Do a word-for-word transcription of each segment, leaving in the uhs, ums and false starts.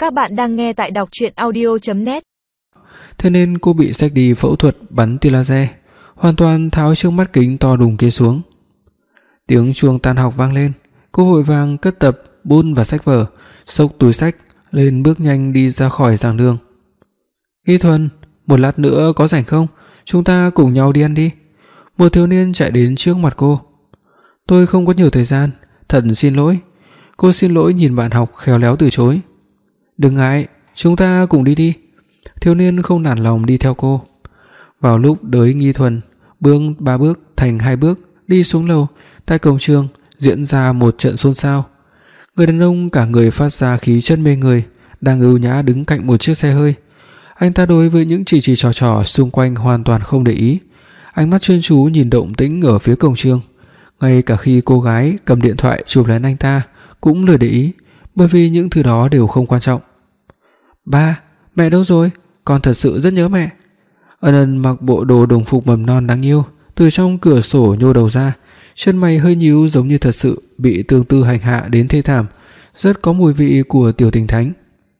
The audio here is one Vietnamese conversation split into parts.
Các bạn đang nghe tại đọc truyện audio chấm net. Thế nên cô bị xách đi phẫu thuật bắn tia laser, hoàn toàn tháo chiếc mắt kính to đùng kia xuống. Tiếng chuông tan học vang lên, cô vội vàng cất tập bút và sách vở, xốc túi sách lên bước nhanh đi ra khỏi giảng đường. Nghi Thuần, một lát nữa có rảnh không? Chúng ta cùng nhau đi ăn đi. Một thiếu niên chạy đến trước mặt cô. Tôi không có nhiều thời gian, thật xin lỗi. Cô xin lỗi nhìn bạn học khéo léo từ chối. Đừng ngại, chúng ta cùng đi đi. Thiếu niên không nản lòng đi theo cô. Vào lúc đới Nghi Thuần bước ba bước thành hai bước đi xuống lầu, tại cổng trường diễn ra một trận xôn xao. Người đàn ông cả người phát ra khí chất mê người đang ưu nhã đứng cạnh một chiếc xe hơi. Anh ta đối với những chỉ chỉ trò trò xung quanh hoàn toàn không để ý, ánh mắt chuyên chú nhìn động tĩnh ở phía cổng trường. Ngay cả khi cô gái cầm điện thoại chụp lấy anh ta cũng lười để ý, bởi vì những thứ đó đều không quan trọng. Ba, mẹ đâu rồi? Con thật sự rất nhớ mẹ. Ân Ân mặc bộ đồ đồng phục mầm non đáng yêu, từ trong cửa sổ nhô đầu ra, chân mày hơi nhíu giống như thật sự bị Tương Tư hành hạ đến thê thảm, rất có mùi vị của tiểu tình thánh.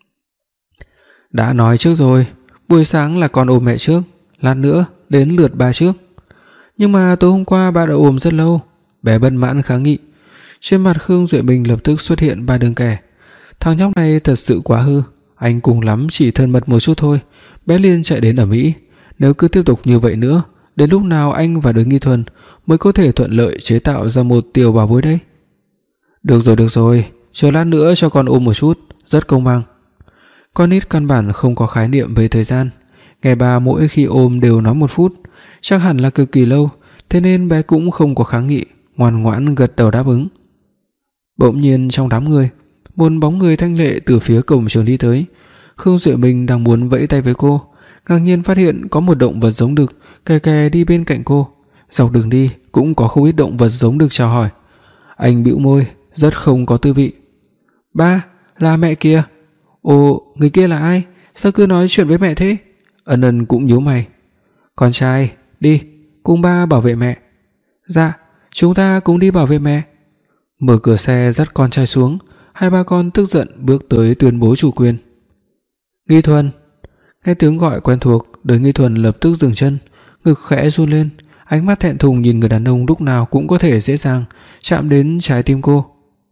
Đã nói trước rồi, buổi sáng là con ôm mẹ trước, lát nữa đến lượt ba trước. Nhưng mà tối hôm qua ba đã ôm rất lâu. Bé bất mãn kháng nghị. Trên mặt Khương Duệ Bình lập tức xuất hiện ba đường kẻ. Thằng nhóc này thật sự quá hư, anh cùng lắm chỉ thân mật một chút thôi, bé liền chạy đến ở Mỹ. Nếu cứ tiếp tục như vậy nữa, đến lúc nào anh và Đới Nghi Thuần mới có thể thuận lợi chế tạo ra một tiểu bảo bối đây? Được rồi, được rồi, chờ lát nữa cho con ôm một chút, rất công bằng. Con nít căn bản không có khái niệm về thời gian, nghe bà mỗi khi ôm đều nói một phút, chắc hẳn là cực kỳ lâu, thế nên bé cũng không có kháng nghị, ngoan ngoãn gật đầu đáp ứng. Bỗng nhiên trong đám người, một bóng người thanh lệ từ phía cổng trường đi tới. Khương Duệ Minh đang muốn vẫy tay với cô, ngạc nhiên phát hiện có một động vật giống đực kè kè đi bên cạnh cô. Dọc đường đi cũng có không ít động vật giống đực chào hỏi. Anh bĩu môi, rất không có tư vị. Ba, là mẹ kìa. Ồ, người kia là ai? Sao cứ nói chuyện với mẹ thế? Ân Ân cũng nhíu mày. Con trai, đi, cùng ba bảo vệ mẹ. Dạ, chúng ta cùng đi bảo vệ mẹ. Mở cửa xe dắt con trai xuống, hai ba con tức giận bước tới tuyên bố chủ quyền. Nghi Thuần. Nghe tiếng gọi quen thuộc, Đới Nghi Thuần lập tức dừng chân, ngực khẽ run lên, ánh mắt thẹn thùng nhìn người đàn ông lúc nào cũng có thể dễ dàng chạm đến trái tim cô.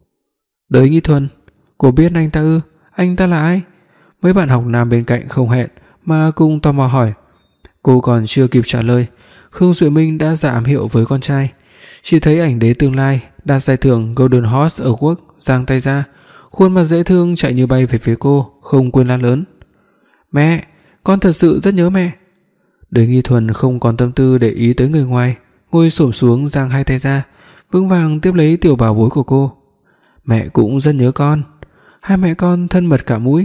Đới Nghi Thuần, cô biết anh ta ư? Anh ta là ai? Mấy bạn học nam bên cạnh không hẹn mà cùng tò mò hỏi. Cô còn chưa kịp trả lời, Khương Duệ Minh đã ra ám hiệu với con trai. Chỉ thấy ảnh đế tương lai đạt giải thưởng Golden Horse Award giang tay ra, khuôn mặt dễ thương chạy như bay về phía cô, không quên la lớn. Mẹ, con thật sự rất nhớ mẹ. Đới Nghi Thuần không còn tâm tư để ý tới người ngoài, ngồi xổm xuống giang hai tay ra, vững vàng tiếp lấy tiểu bảo bối của cô. Mẹ cũng rất nhớ con. Hai mẹ con thân mật cả mũi.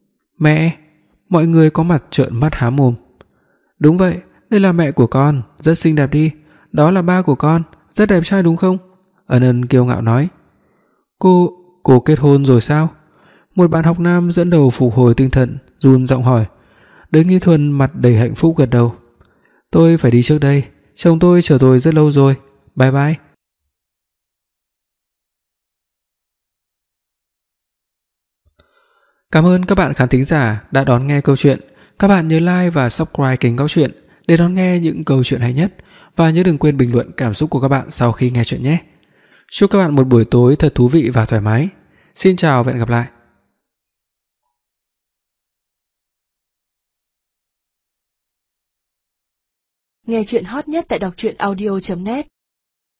Mẹ, mọi người có mặt trợn mắt há mồm. Đúng vậy, đây là mẹ của con, rất xinh đẹp đi. Đó là ba của con, rất đẹp trai đúng không? Ân Ân kiêu ngạo nói. Cô, cô kết hôn rồi sao? Một bạn học nam dẫn đầu phục hồi tinh thần, run giọng hỏi. Đới Nghi Thuần mặt đầy hạnh phúc gật đầu. Tôi phải đi trước đây, chồng tôi chờ tôi rất lâu rồi. Bye bye. Cảm ơn các bạn khán thính giả đã đón nghe câu chuyện. Các bạn nhớ like và subscribe kênh Góc Truyện để đón nghe những câu chuyện hay nhất, và nhớ đừng quên bình luận cảm xúc của các bạn sau khi nghe chuyện nhé. Chúc các bạn một buổi tối thật thú vị và thoải mái. Xin chào và hẹn gặp lại. Nghe chuyện hot nhất tại đọc truyện audio chấm net.